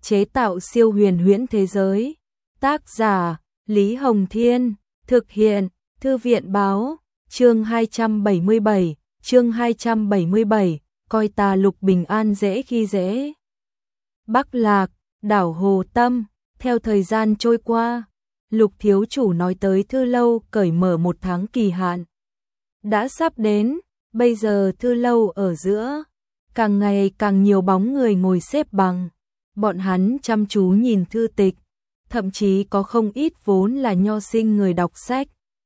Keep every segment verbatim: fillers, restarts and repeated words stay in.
chế tạo siêu huyền huyễn thế giới. Tác giả Lý Hồng Thiên, thực hiện Thư viện Báo. Chương hai trăm bảy mươi bảy, chương hai trăm bảy mươi bảy, coi ta Lục Bình An dễ khi dễ. Bắc Lạc, đảo Hồ Tâm. Theo thời gian trôi qua, Lục thiếu chủ nói tới Thư lâu cởi mở một tháng kỳ hạn đã sắp đến. Bây giờ Thư lâu ở giữa, càng ngày càng nhiều bóng người ngồi xếp bằng. Bọn hắn chăm chú nhìn thư tịch, thậm chí có không ít vốn là nho sinh người đọc sách.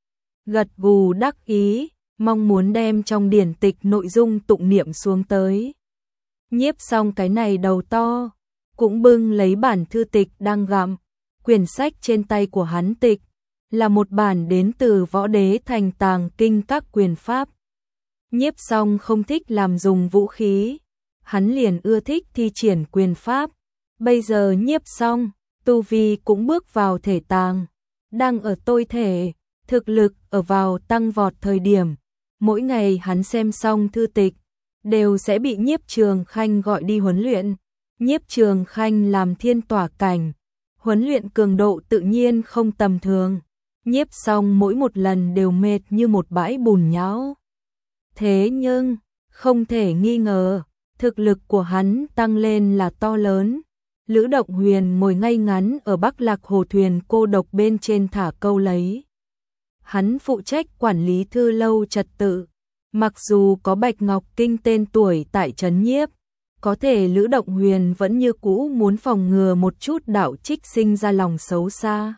Gật gù đắc ý, mong muốn đem trong điển tịch nội dung tụng niệm xuống tới. Nhiếp xong cái này đầu to, cũng bưng lấy bản thư tịch đang gặm. Quyển sách trên tay của hắn tịch là một bản đến từ Võ Đế Thành Tàng Kinh các quyền pháp. Nhiếp xong không thích làm dùng vũ khí, hắn liền ưa thích thi triển quyền pháp. Bây giờ nhiếp xong, tu vi cũng bước vào thể tàng, đang ở tôi thể, thực lực ở vào tăng vọt thời điểm. Mỗi ngày hắn xem xong thư tịch, đều sẽ bị Nhiếp Trường Khanh gọi đi huấn luyện. Nhiếp Trường Khanh làm thiên tỏa cảnh, huấn luyện cường độ tự nhiên không tầm thường. Nhiếp xong mỗi một lần đều mệt như một bãi bùn nhão. Thế nhưng, không thể nghi ngờ, thực lực của hắn tăng lên là to lớn. Lữ Động Huyền ngồi ngay ngắn ở Bắc Lạc Hồ thuyền cô độc bên trên thả câu lấy. Hắn phụ trách quản lý thư lâu trật tự. Mặc dù có Bạch Ngọc Kinh tên tuổi tại trấn nhiếp, có thể Lữ Động Huyền vẫn như cũ muốn phòng ngừa một chút đạo trích sinh ra lòng xấu xa.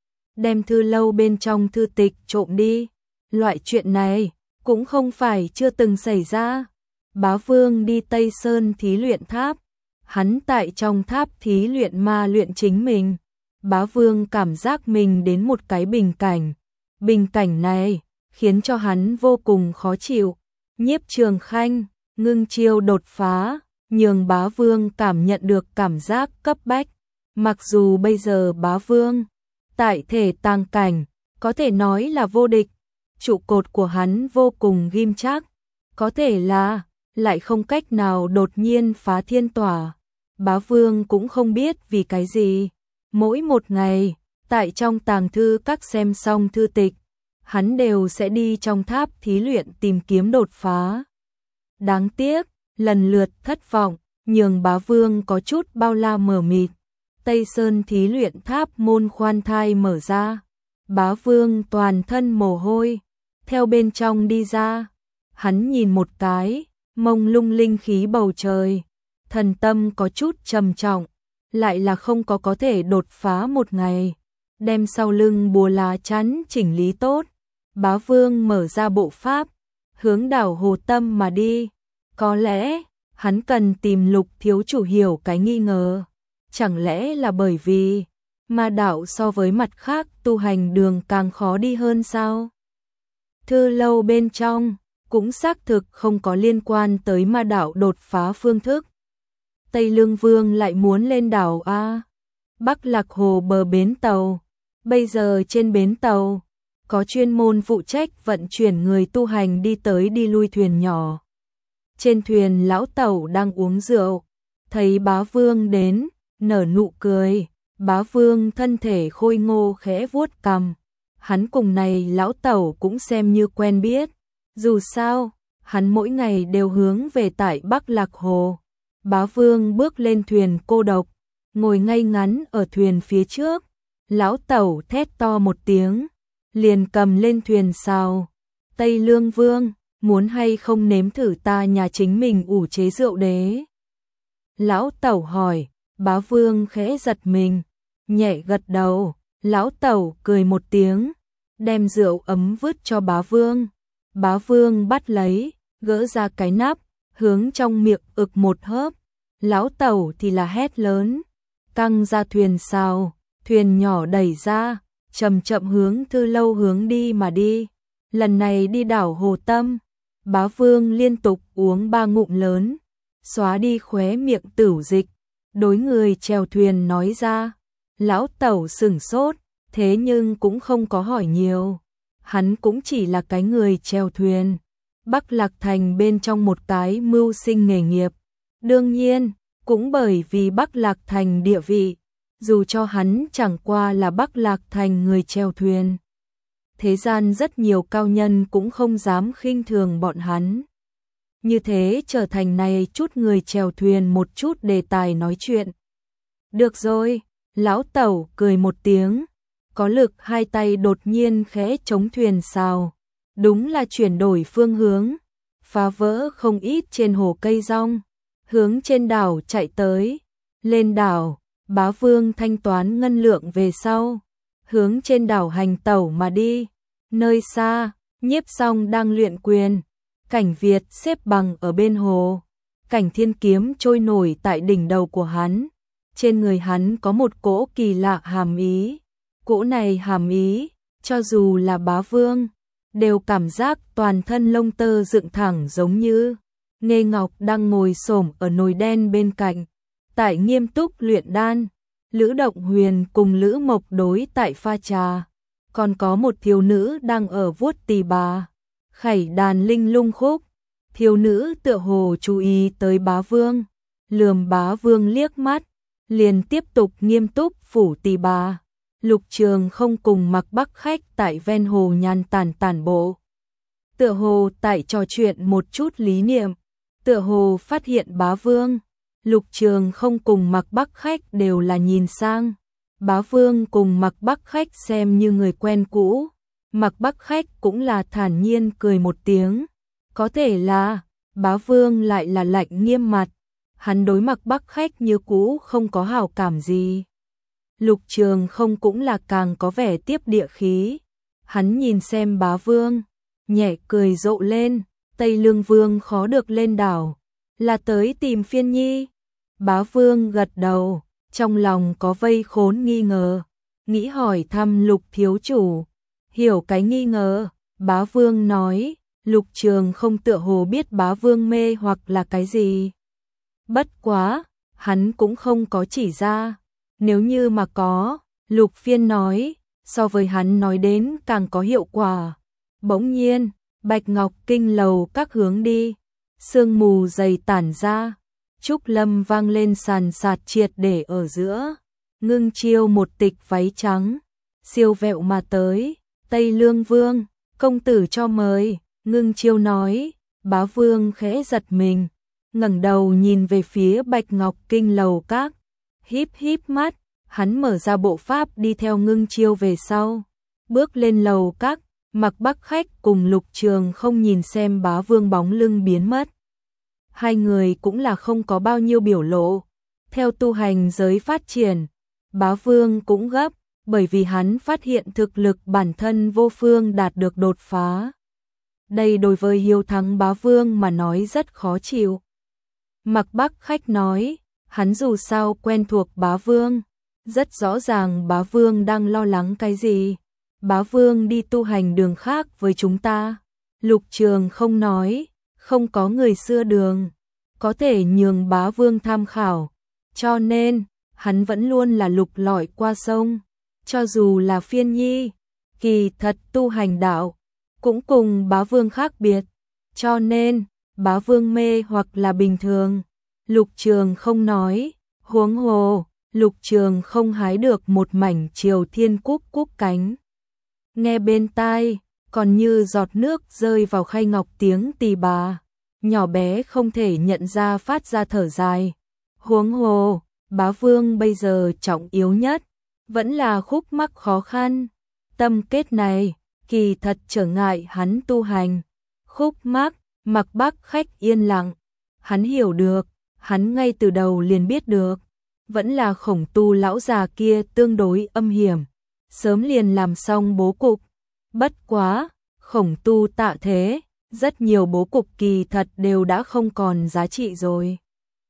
Đem thư lâu bên trong thư tịch trộm đi. Loại chuyện này cũng không phải chưa từng xảy ra. Bá Vương đi Tây Sơn thí luyện tháp, hắn tại trong tháp thí luyện ma luyện chính mình. Bá Vương cảm giác mình đến một cái bình cảnh. Bình cảnh này khiến cho hắn vô cùng khó chịu. Nhiếp Trường Khanh ngưng chiêu đột phá, nhường Bá Vương cảm nhận được cảm giác cấp bách. Mặc dù bây giờ Bá Vương tại thể tàng cảnh, có thể nói là vô địch. Trụ cột của hắn vô cùng ghim chắc, có thể là lại không cách nào đột nhiên phá thiên tỏa. Bá Vương cũng không biết vì cái gì. Mỗi một ngày, tại trong tàng thư các xem xong thư tịch, hắn đều sẽ đi trong tháp thí luyện tìm kiếm đột phá. Đáng tiếc, lần lượt thất vọng, nhường Bá Vương có chút bao la mờ mịt. Tây Sơn thí luyện tháp môn khoan thai mở ra. Bá Vương toàn thân mồ hôi, theo bên trong đi ra. Hắn nhìn một cái, mông lung linh khí bầu trời. Thần tâm có chút trầm trọng, lại là không có có thể đột phá một ngày. Đem sau lưng bùa lá chắn chỉnh lý tốt. Bá Vương mở ra bộ pháp, hướng đảo Hồ Tâm mà đi. Có lẽ, hắn cần tìm Lục thiếu chủ hiểu cái nghi ngờ. Chẳng lẽ là bởi vì ma đạo so với mặt khác tu hành đường càng khó đi hơn sao? Thư lâu bên trong cũng xác thực không có liên quan tới ma đạo đột phá phương thức. Tây Lương Vương lại muốn lên đảo A. Bắc Lạc Hồ bờ bến tàu. Bây giờ trên bến tàu có chuyên môn phụ trách vận chuyển người tu hành đi tới đi lui thuyền nhỏ. Trên thuyền lão tẩu đang uống rượu, thấy Bá Vương đến, nở nụ cười. Bá Vương thân thể khôi ngô khẽ vuốt cằm. Hắn cùng này lão tẩu cũng xem như quen biết. Dù sao, hắn mỗi ngày đều hướng về tại Bắc Lạc Hồ. Bá Vương bước lên thuyền cô độc, ngồi ngay ngắn ở thuyền phía trước. Lão tẩu thét to một tiếng, liền cầm lên thuyền sào. Tây Lương Vương, muốn hay không nếm thử ta nhà chính mình ủ chế rượu đế? Lão tẩu hỏi. Bá Vương khẽ giật mình, nhẹ gật đầu. Lão tẩu cười một tiếng, đem rượu ấm vứt cho Bá Vương. Bá Vương bắt lấy, gỡ ra cái nắp, hướng trong miệng ực một hớp. Lão tẩu thì là hét lớn, căng ra thuyền sào. Thuyền nhỏ đẩy ra, chậm chậm hướng thư lâu hướng đi mà đi. Lần này đi đảo Hồ Tâm, Bá Vương liên tục uống ba ngụm lớn, xóa đi khóe miệng tửu dịch. Đối người chèo thuyền nói ra. Lão tẩu sửng sốt, thế nhưng cũng không có hỏi nhiều. Hắn cũng chỉ là cái người chèo thuyền. Bắc Lạc Thành bên trong một cái mưu sinh nghề nghiệp. Đương nhiên, Cũng bởi vì Bắc Lạc Thành địa vị, dù cho hắn chẳng qua là Bắc Lạc Thành người chèo thuyền, thế gian rất nhiều cao nhân cũng không dám khinh thường bọn hắn. Như thế trở thành này chút người chèo thuyền một chút đề tài nói chuyện. Được rồi, lão tẩu cười một tiếng, có lực hai tay đột nhiên khẽ chống thuyền sào, đúng là chuyển đổi phương hướng, phá vỡ không ít trên hồ cây rong, hướng trên đảo chạy tới. Lên đảo, Bá Vương thanh toán ngân lượng về sau, hướng trên đảo hành tẩu mà đi. Nơi xa, Nhiếp Song đang luyện quyền, Cảnh Việt xếp bằng ở bên hồ, Cảnh Thiên kiếm trôi nổi tại đỉnh đầu của hắn. Trên người hắn có một cỗ kỳ lạ hàm ý, cỗ này hàm ý, cho dù là Bá Vương, đều cảm giác toàn thân lông tơ dựng thẳng giống như Nghê Ngọc đang ngồi xổm ở nồi đen bên cạnh, tại nghiêm túc luyện đan. Lữ Động Huyền cùng Lữ Mộc đối tại pha trà, còn có một thiếu nữ đang ở vuốt tỳ bà, khảy đàn linh lung khúc. Thiếu nữ tựa hồ chú ý tới Bá Vương, lườm Bá Vương liếc mắt, liền tiếp tục nghiêm túc phủ tỳ bà. Lục Trường không cùng Mặc Bắc Khách tại ven hồ nhàn tản tản bộ, tựa hồ tại trò chuyện một chút lý niệm, tựa hồ phát hiện Bá Vương. Lục Trường không cùng Mặc Bắc Khách đều là nhìn sang Bá Vương, cùng Mặc Bắc Khách xem như người quen cũ. Mặc Bắc Khách cũng là thản nhiên cười một tiếng, có thể là Bá Vương lại là lạnh nghiêm mặt, hắn đối Mặc Bắc Khách như cũ không có hảo cảm gì. Lục Trường không cũng là càng có vẻ tiếp địa khí, hắn nhìn xem Bá Vương, nhẹ cười rộ lên. Tây Lương Vương khó được lên đảo, là tới tìm Phiên Nhi. Bá Vương gật đầu, trong lòng có vây khốn nghi ngờ, nghĩ hỏi thăm Lục thiếu chủ. Hiểu cái nghi ngờ, Bá Vương nói, Lục Trường không tựa hồ biết Bá Vương mê hoặc là cái gì. Bất quá, hắn cũng không có chỉ ra, nếu như mà có, Lục Phiên nói, so với hắn nói đến càng có hiệu quả. Bỗng nhiên, Bạch Ngọc Kinh lầu các hướng đi, sương mù dày tản ra, trúc lâm vang lên sàn sạt triệt để ở giữa. Ngưng Chiêu một tịch váy trắng, siêu vẹo mà tới. Tây Lương Vương, công tử cho mời. Ngưng Chiêu nói. Bá Vương khẽ giật mình, ngẩng đầu nhìn về phía Bạch Ngọc Kinh lầu các, híp híp mắt, hắn mở ra bộ pháp đi theo Ngưng Chiêu về sau, bước lên lầu các. Mặc Bắc Khách cùng Lục Trường không nhìn xem Bá Vương bóng lưng biến mất. Hai người cũng là không có bao nhiêu biểu lộ. Theo tu hành giới phát triển, Bá Vương cũng gấp, bởi vì hắn phát hiện thực lực bản thân vô phương đạt được đột phá. Đây đối với hiếu thắng Bá Vương mà nói rất khó chịu. Mặc Bắc Khách nói, hắn dù sao quen thuộc Bá Vương, rất rõ ràng Bá Vương đang lo lắng cái gì. Bá Vương đi tu hành đường khác với chúng ta. Lục Trường không nói, không có người xưa đường có thể nhường Bá Vương tham khảo, cho nên hắn vẫn luôn là lục lọi qua sông. Cho dù là Phiên Nhi, kỳ thật tu hành đạo cũng cùng Bá Vương khác biệt, cho nên Bá Vương mê hoặc là bình thường. Lục Trường không nói, huống hồ Lục Trường không hái được một mảnh Triều Thiên Cúc cúc cánh, nghe bên tai còn như giọt nước rơi vào khay ngọc tiếng tỳ bà, nhỏ bé không thể nhận ra phát ra thở dài. Huống hồ, Bá Vương bây giờ trọng yếu nhất vẫn là khúc mắc khó khăn. Tâm kết này kỳ thật trở ngại hắn tu hành. Khúc mắc, Mặc Bắc Khách yên lặng, hắn hiểu được, hắn ngay từ đầu liền biết được, vẫn là Khổng Tu lão già kia tương đối âm hiểm, sớm liền làm xong bố cục. Bất quá, Khổng Tu tạ thế, rất nhiều bố cục kỳ thật đều đã không còn giá trị rồi.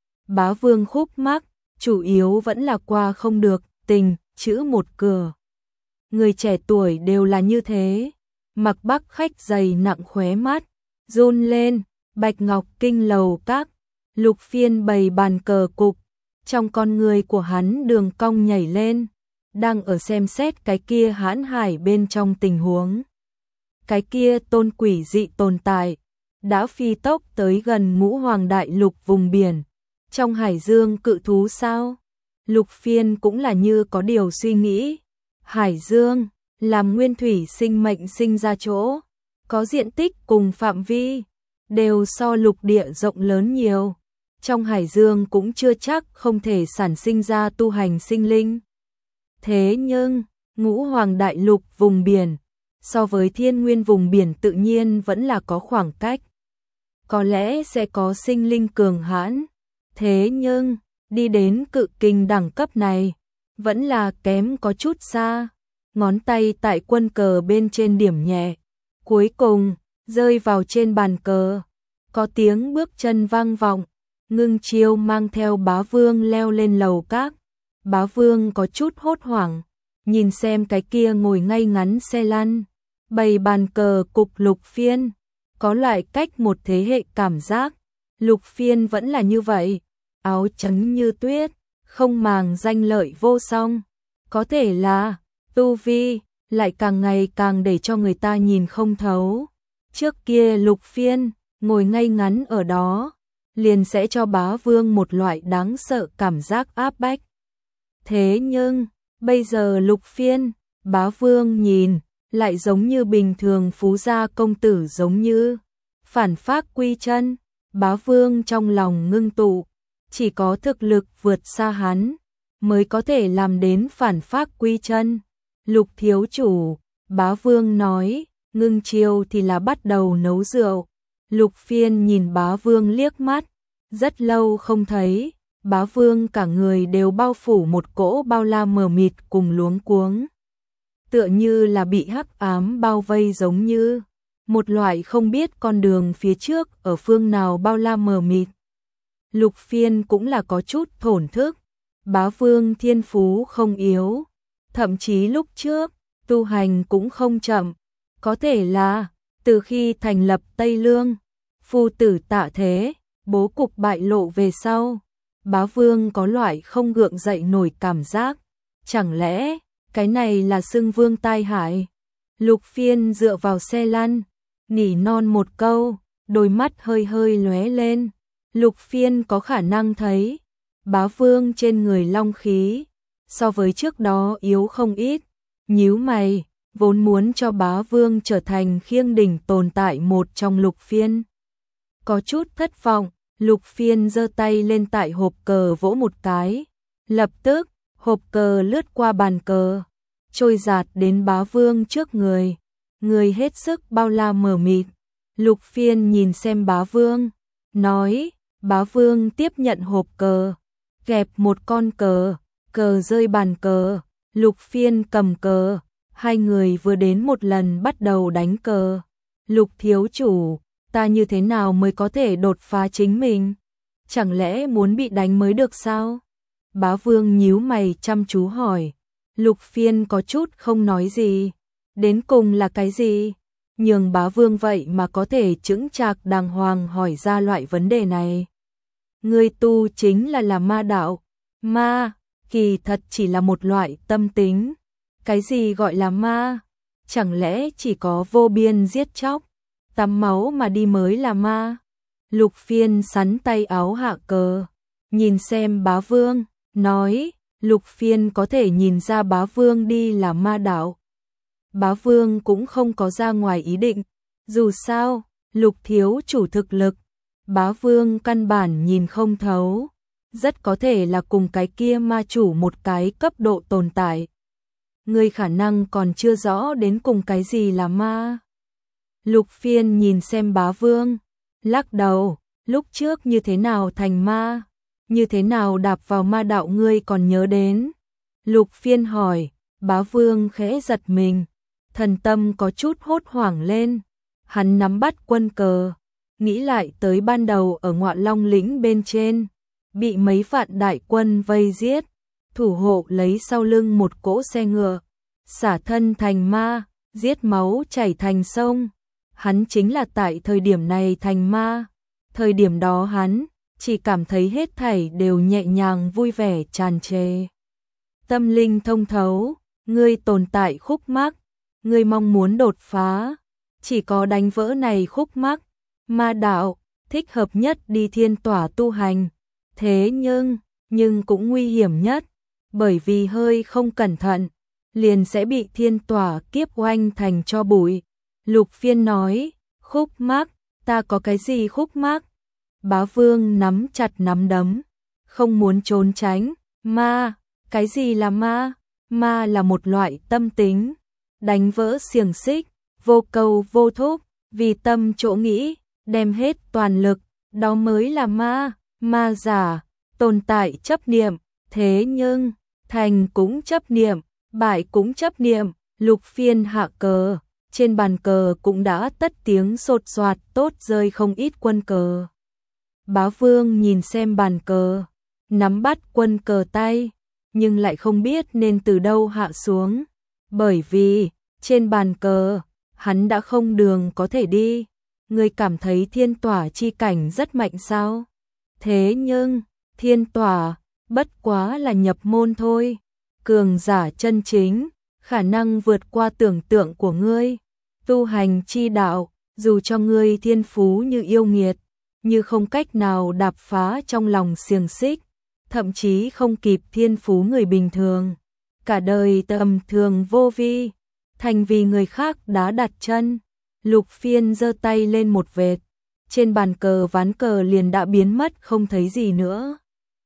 Bá Vương khúc mắc, chủ yếu vẫn là qua không được tình, chữ một cửa. Người trẻ tuổi đều là như thế. Mặc Bắc Khách dày nặng khóe mắt, run lên. Bạch Ngọc Kinh lầu các, Lục Phiên bày bàn cờ cục, trong con người của hắn đường cong nhảy lên, đang ở xem xét cái kia hãn hải bên trong tình huống. Cái kia tôn quỷ dị tồn tại, đã phi tốc tới gần Ngũ Hoàng Đại Lục vùng biển, Trong hải dương cự thú sao? Lục Phiên cũng là như có điều suy nghĩ. Hải dương, làm nguyên thủy sinh mệnh sinh ra chỗ, có diện tích cùng phạm vi, đều so lục địa rộng lớn nhiều. Trong hải dương cũng chưa chắc không thể sản sinh ra tu hành sinh linh. Thế nhưng, ngũ hoàng đại lục vùng biển, so với thiên nguyên vùng biển tự nhiên vẫn là có khoảng cách. Có lẽ sẽ có sinh linh cường hãn, thế nhưng, đi đến cự kình đẳng cấp này, vẫn là kém có chút xa. Ngón tay tại quân cờ bên trên điểm nhẹ, cuối cùng, rơi vào trên bàn cờ. Có tiếng bước chân vang vọng, Ngưng Chiêu mang theo Bá Vương leo lên lầu các. Bá Vương có chút hốt hoảng, nhìn xem cái kia ngồi ngay ngắn xe lăn, bày bàn cờ cục Lục Phiên, có loại cách một thế hệ cảm giác. Lục Phiên vẫn là như vậy, áo trắng như tuyết, không màng danh lợi vô song. Có thể là tu vi lại càng ngày càng để cho người ta nhìn không thấu. Trước kia Lục Phiên ngồi ngay ngắn ở đó, liền sẽ cho Bá Vương một loại đáng sợ cảm giác áp bách. Thế nhưng, bây giờ Lục Phiên, Bá Vương nhìn, lại giống như bình thường phú gia công tử giống như. Phản phác quy chân, Bá Vương trong lòng ngưng tụ, chỉ có thực lực vượt xa hắn, mới có thể làm đến phản phác quy chân. Lục thiếu chủ, Bá Vương nói, Ngưng Chiêu thì là bắt đầu nấu rượu. Lục Phiên nhìn Bá Vương liếc mắt, rất lâu không thấy, Bá Vương cả người đều bao phủ một cỗ bao la mờ mịt cùng luống cuống. Tựa như là bị hắc ám bao vây giống như, một loại không biết con đường phía trước ở phương nào bao la mờ mịt. Lục Phiên cũng là có chút thổn thức, Bá Vương thiên phú không yếu, thậm chí lúc trước, tu hành cũng không chậm, có thể là, từ khi thành lập Tây Lương, phu tử tạ thế, bố cục bại lộ về sau, Bá Vương có loại không gượng dậy nổi cảm giác, chẳng lẽ, cái này là xưng vương tai hại. Lục Phiên dựa vào xe lăn, nỉ non một câu, đôi mắt hơi hơi lóe lên. Lục Phiên có khả năng thấy, Bá Vương trên người long khí, so với trước đó yếu không ít, nhíu mày, vốn muốn cho Bá Vương trở thành khiêng đỉnh tồn tại một trong Lục Phiên. Có chút thất vọng, Lục Phiên giơ tay lên tại hộp cờ vỗ một cái, lập tức, hộp cờ lướt qua bàn cờ, trôi giạt đến Bá Vương trước người, người hết sức bao la mờ mịt. Lục Phiên nhìn xem Bá Vương, nói, Bá Vương tiếp nhận hộp cờ, kẹp một con cờ, cờ rơi bàn cờ, Lục Phiên cầm cờ, hai người vừa đến một lần bắt đầu đánh cờ. Lục thiếu chủ, ta như thế nào mới có thể đột phá chính mình? Chẳng lẽ muốn bị đánh mới được sao? Bá Vương nhíu mày chăm chú hỏi. Lục Phiên có chút không nói gì. Đến cùng là cái gì? Nhường Bá Vương vậy mà có thể chững chạc đàng hoàng hỏi ra loại vấn đề này. Người tu chính là là ma đạo. Ma, kỳ thật chỉ là một loại tâm tính. Cái gì gọi là ma? Chẳng lẽ chỉ có vô biên giết chóc, tắm máu mà đi mới là ma? Lục Phiên sắn tay áo hạ cờ, nhìn xem Bá Vương, nói, Lục Phiên có thể nhìn ra Bá Vương đi là ma đạo. Bá Vương cũng không có ra ngoài ý định, dù sao, Lục thiếu chủ thực lực, Bá Vương căn bản nhìn không thấu, rất có thể là cùng cái kia ma chủ một cái cấp độ tồn tại. Người khả năng còn chưa rõ đến cùng cái gì là ma. Lục Phiên nhìn xem Bá Vương, lắc đầu, lúc trước như thế nào thành ma, như thế nào đạp vào ma đạo ngươi còn nhớ đến. Lục Phiên hỏi, Bá Vương khẽ giật mình, thần tâm có chút hốt hoảng lên, hắn nắm bắt quân cờ, nghĩ lại tới ban đầu ở Ngọa Long lĩnh bên trên, bị mấy vạn đại quân vây giết, thủ hộ lấy sau lưng một cỗ xe ngựa, xả thân thành ma, giết máu chảy thành sông. Hắn chính là tại thời điểm này thành ma. Thời điểm đó hắn chỉ cảm thấy hết thảy đều nhẹ nhàng vui vẻ tràn trề. Tâm linh thông thấu, ngươi tồn tại khúc mắc, ngươi mong muốn đột phá, chỉ có đánh vỡ này khúc mắc, ma đạo thích hợp nhất đi thiên tỏa tu hành. Thế nhưng, nhưng cũng nguy hiểm nhất, bởi vì hơi không cẩn thận, liền sẽ bị thiên tỏa kiếp oanh thành cho bụi. Lục Phiên nói, khúc mắc, ta có cái gì khúc mắc? Bá Vương nắm chặt nắm đấm, không muốn trốn tránh. Ma, cái gì là ma? Ma là một loại tâm tính, đánh vỡ xiềng xích, vô cầu vô thúc, vì tâm chỗ nghĩ, đem hết toàn lực, đó mới là ma. Ma giả, tồn tại chấp niệm, thế nhưng, thành cũng chấp niệm, bại cũng chấp niệm. Lục Phiên hạ cờ, trên bàn cờ cũng đã tất tiếng sột soạt tốt rơi không ít quân cờ. Bá Vương nhìn xem bàn cờ, nắm bắt quân cờ tay, nhưng lại không biết nên từ đâu hạ xuống, bởi vì trên bàn cờ, hắn đã không đường có thể đi. Người cảm thấy thiên tỏa chi cảnh rất mạnh sao? Thế nhưng, thiên tỏa, bất quá là nhập môn thôi. Cường giả chân chính, khả năng vượt qua tưởng tượng của ngươi. Tu hành chi đạo, dù cho ngươi thiên phú như yêu nghiệt, như không cách nào đạp phá trong lòng xiềng xích, thậm chí không kịp thiên phú người bình thường. Cả đời tầm thường vô vi, thành vì người khác đá đặt chân. Lục Phiên giơ tay lên một vệt, trên bàn cờ ván cờ liền đã biến mất không thấy gì nữa.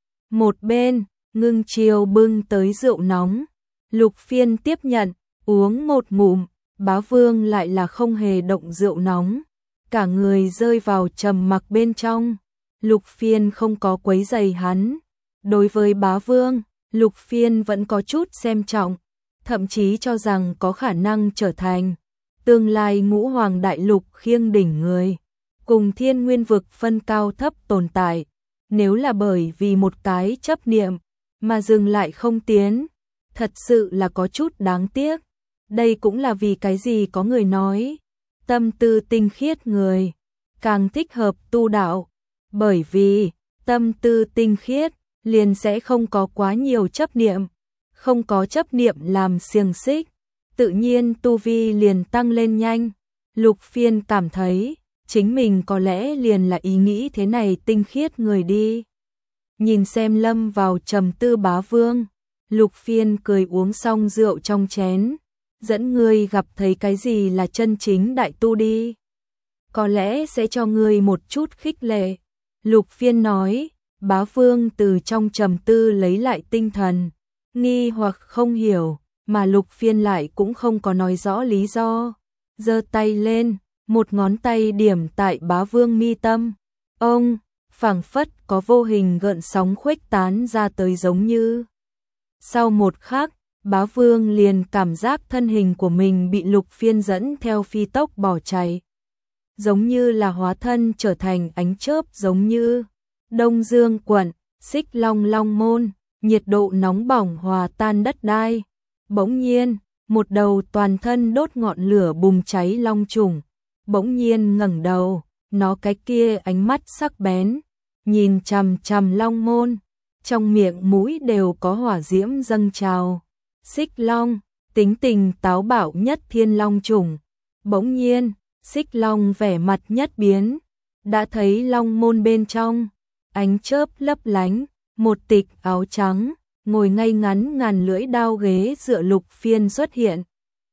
Một bên, Ngưng Chiêu bưng tới rượu nóng, Lục Phiên tiếp nhận, uống một ngụm. Bá Vương lại là không hề động rượu nóng, cả người rơi vào trầm mặc bên trong. Lục Phiên không có quấy rầy hắn. Đối với Bá Vương, Lục Phiên vẫn có chút xem trọng, thậm chí cho rằng có khả năng trở thành tương lai ngũ hoàng đại lục khiêng đỉnh người, cùng thiên nguyên vực phân cao thấp tồn tại. Nếu là bởi vì một cái chấp niệm mà dừng lại không tiến, thật sự là có chút đáng tiếc. Đây cũng là vì cái gì có người nói, tâm tư tinh khiết người càng thích hợp tu đạo, bởi vì tâm tư tinh khiết liền sẽ không có quá nhiều chấp niệm, không có chấp niệm làm xiềng xích, tự nhiên tu vi liền tăng lên nhanh. Lục Phiên cảm thấy chính mình có lẽ liền là ý nghĩ thế này tinh khiết người đi. Nhìn xem lâm vào trầm tư Bá Vương, Lục Phiên cười uống xong rượu trong chén, dẫn ngươi gặp thấy cái gì là chân chính đại tu đi. Có lẽ sẽ cho ngươi một chút khích lệ. Lục Phiên nói. Bá Vương từ trong trầm tư lấy lại tinh thần, nghi hoặc không hiểu, mà Lục Phiên lại cũng không có nói rõ lý do. Giơ tay lên, một ngón tay điểm tại Bá Vương mi tâm. Ông, phảng phất có vô hình gợn sóng khuếch tán ra tới giống như. Sau một khắc, Bá Vương liền cảm giác thân hình của mình bị Lục Phiên dẫn theo phi tốc bỏ chạy. Giống như là hóa thân trở thành ánh chớp giống như. Đông Dương quận, Xích Long Long môn, nhiệt độ nóng bỏng hòa tan đất đai. Bỗng nhiên, một đầu toàn thân đốt ngọn lửa bùng cháy long trùng, bỗng nhiên ngẩng đầu, nó cái kia ánh mắt sắc bén, nhìn chằm chằm Long môn, trong miệng mũi đều có hỏa diễm dâng trào. Xích Long, tính tình táo bạo nhất thiên long trùng. Bỗng nhiên, Xích Long vẻ mặt nhất biến, đã thấy Long môn bên trong, ánh chớp lấp lánh, một tịch áo trắng, ngồi ngay ngắn ngàn lưỡi đao ghế dựa Lục Phiên xuất hiện.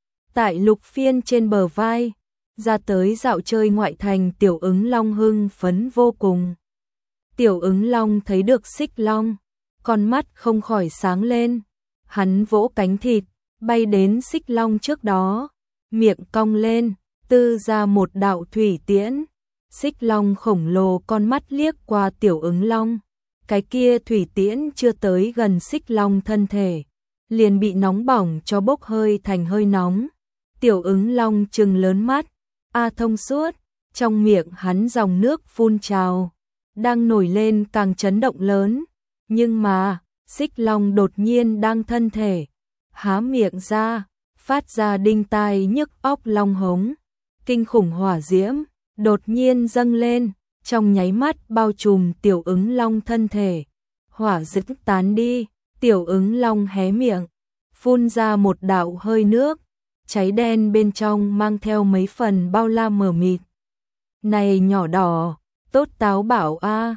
Tại Lục Phiên trên bờ vai, ra tới dạo chơi ngoại thành Tiểu Ứng Long hưng phấn vô cùng. Tiểu Ứng Long thấy được Xích Long, con mắt không khỏi sáng lên, hắn vỗ cánh thịt, bay đến Xích Long trước đó, miệng cong lên, tư ra một đạo thủy tiễn. Xích Long khổng lồ con mắt liếc qua Tiểu Ứng Long, cái kia thủy tiễn chưa tới gần Xích Long thân thể, liền bị nóng bỏng cho bốc hơi thành hơi nóng. Tiểu Ứng Long trừng lớn mắt, a thông suốt, trong miệng hắn dòng nước phun trào, đang nổi lên càng chấn động lớn, nhưng mà, Xích Long đột nhiên đang thân thể, há miệng ra, phát ra đinh tai nhức óc long hống, kinh khủng hỏa diễm đột nhiên dâng lên, trong nháy mắt bao trùm Tiểu Ứng Long thân thể. Hỏa diễm tán đi, Tiểu Ứng Long hé miệng, phun ra một đạo hơi nước, cháy đen bên trong mang theo mấy phần bao la mờ mịt. Này nhỏ đỏ, tốt táo bảo a,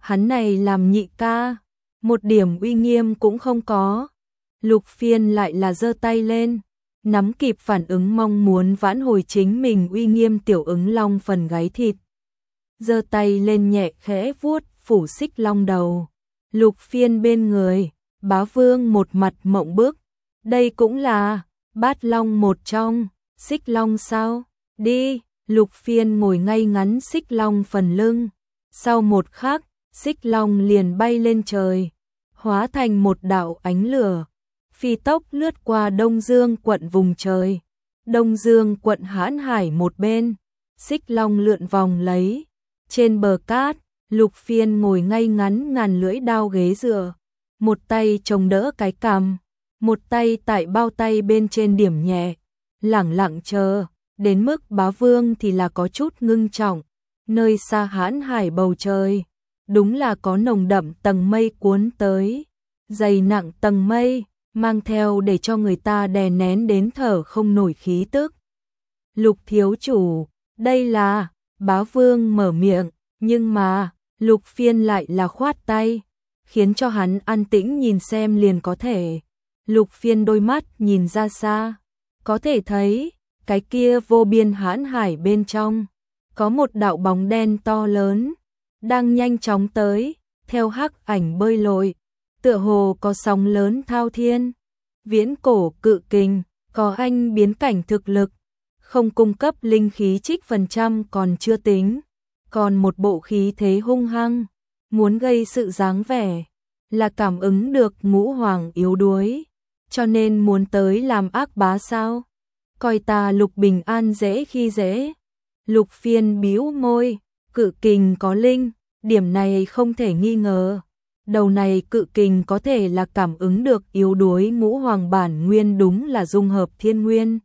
hắn này làm nhị ca, một điểm uy nghiêm cũng không có. Lục Phiên lại là giơ tay lên, nắm kịp phản ứng mong muốn vãn hồi chính mình uy nghiêm tiểu ứng long phần gáy thịt. Giơ tay lên nhẹ khẽ vuốt phủ Xích Long đầu. Lục Phiên bên người, Bá Vương một mặt mộng bức, đây cũng là Bát Long một trong, Xích Long sao? Đi, Lục Phiên ngồi ngay ngắn Xích Long phần lưng. Sau một khắc, Xích Long liền bay lên trời, hóa thành một đạo ánh lửa, phi tốc lướt qua Đông Dương quận vùng trời. Đông Dương quận Hãn Hải một bên, Xích Long lượn vòng lấy. Trên bờ cát, Lục Phiên ngồi ngay ngắn ngàn lưỡi đao ghế dựa, một tay chống đỡ cái cằm, một tay tại bao tay bên trên điểm nhẹ, lẳng lặng chờ. Đến mức Bá Vương thì là có chút ngưng trọng, nơi xa Hãn Hải bầu trời, đúng là có nồng đậm tầng mây cuốn tới, dày nặng tầng mây, mang theo để cho người ta đè nén đến thở không nổi khí tức. Lục thiếu chủ, đây là, Bá Vương mở miệng, nhưng mà, Lục Phiên lại là khoát tay, khiến cho hắn an tĩnh nhìn xem liền có thể. Lục Phiên đôi mắt nhìn ra xa, có thể thấy, cái kia vô biên Hãn Hải bên trong, có một đạo bóng đen to lớn, đang nhanh chóng tới, theo hắc ảnh bơi lội, tựa hồ có sóng lớn thao thiên. Viễn cổ cự kình, có anh biến cảnh thực lực, không cung cấp linh khí trích phần trăm còn chưa tính, còn một bộ khí thế hung hăng, muốn gây sự dáng vẻ, là cảm ứng được ngũ hoàng yếu đuối, cho nên muốn tới làm ác bá sao? Coi ta Lục Bình An dễ khi dễ. Lục Phiên bĩu môi, cự kình có linh, điểm này không thể nghi ngờ. Đầu này cự kình có thể là cảm ứng được yếu đuối ngũ hoàng bản nguyên, đúng là dung hợp thiên nguyên.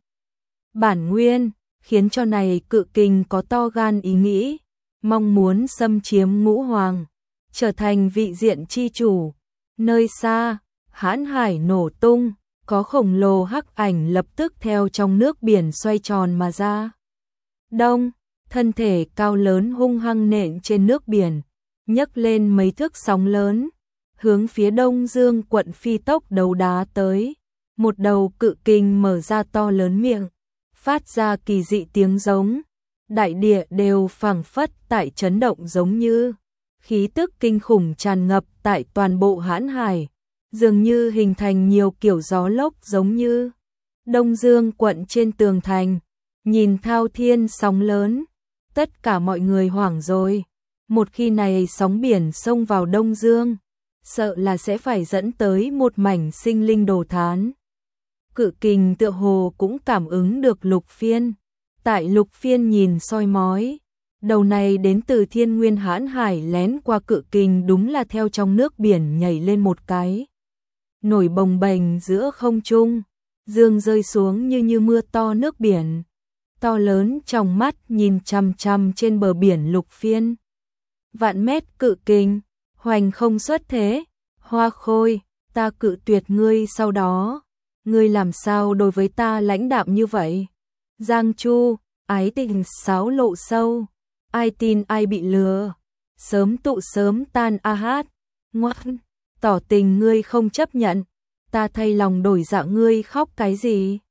Bản nguyên, khiến cho này cự kình có to gan ý nghĩ, mong muốn xâm chiếm ngũ hoàng, trở thành vị diện chi chủ. Nơi xa, Hãn Hải nổ tung, có khổng lồ hắc ảnh lập tức theo trong nước biển xoay tròn mà ra. Đông, thân thể cao lớn hung hăng nện trên nước biển, nhấc lên mấy thước sóng lớn, hướng phía Đông Dương quận phi tốc đấu đá tới. Một đầu cự kình mở ra to lớn miệng, phát ra kỳ dị tiếng giống, đại địa đều phảng phất tại chấn động, giống như khí tức kinh khủng tràn ngập tại toàn bộ Hãn Hải, dường như hình thành nhiều kiểu gió lốc, giống như Đông Dương quận trên tường thành, nhìn thao thiên sóng lớn, tất cả mọi người hoảng rồi. Một khi này sóng biển xông vào Đông Dương, sợ là sẽ phải dẫn tới một mảnh sinh linh đồ thán. Cự kình tựa hồ cũng cảm ứng được Lục Phiên, tại Lục Phiên nhìn soi mói, đầu này đến từ thiên nguyên Hãn Hải lén qua cự kình đúng là theo trong nước biển nhảy lên một cái, nổi bồng bềnh giữa không trung, dương rơi xuống như như mưa to nước biển. To lớn trong mắt nhìn chằm chằm trên bờ biển Lục Phiên. Vạn mét cự kình, hoành không xuất thế, Hoa Khôi, ta cự tuyệt ngươi, sau đó, ngươi làm sao đối với ta lãnh đạm như vậy? Giang Chu, ái tình sáo lộ sâu, ai tin ai bị lừa, sớm tụ sớm tan a hát, ngoan, tỏ tình ngươi không chấp nhận, ta thay lòng đổi dạ, ngươi khóc cái gì?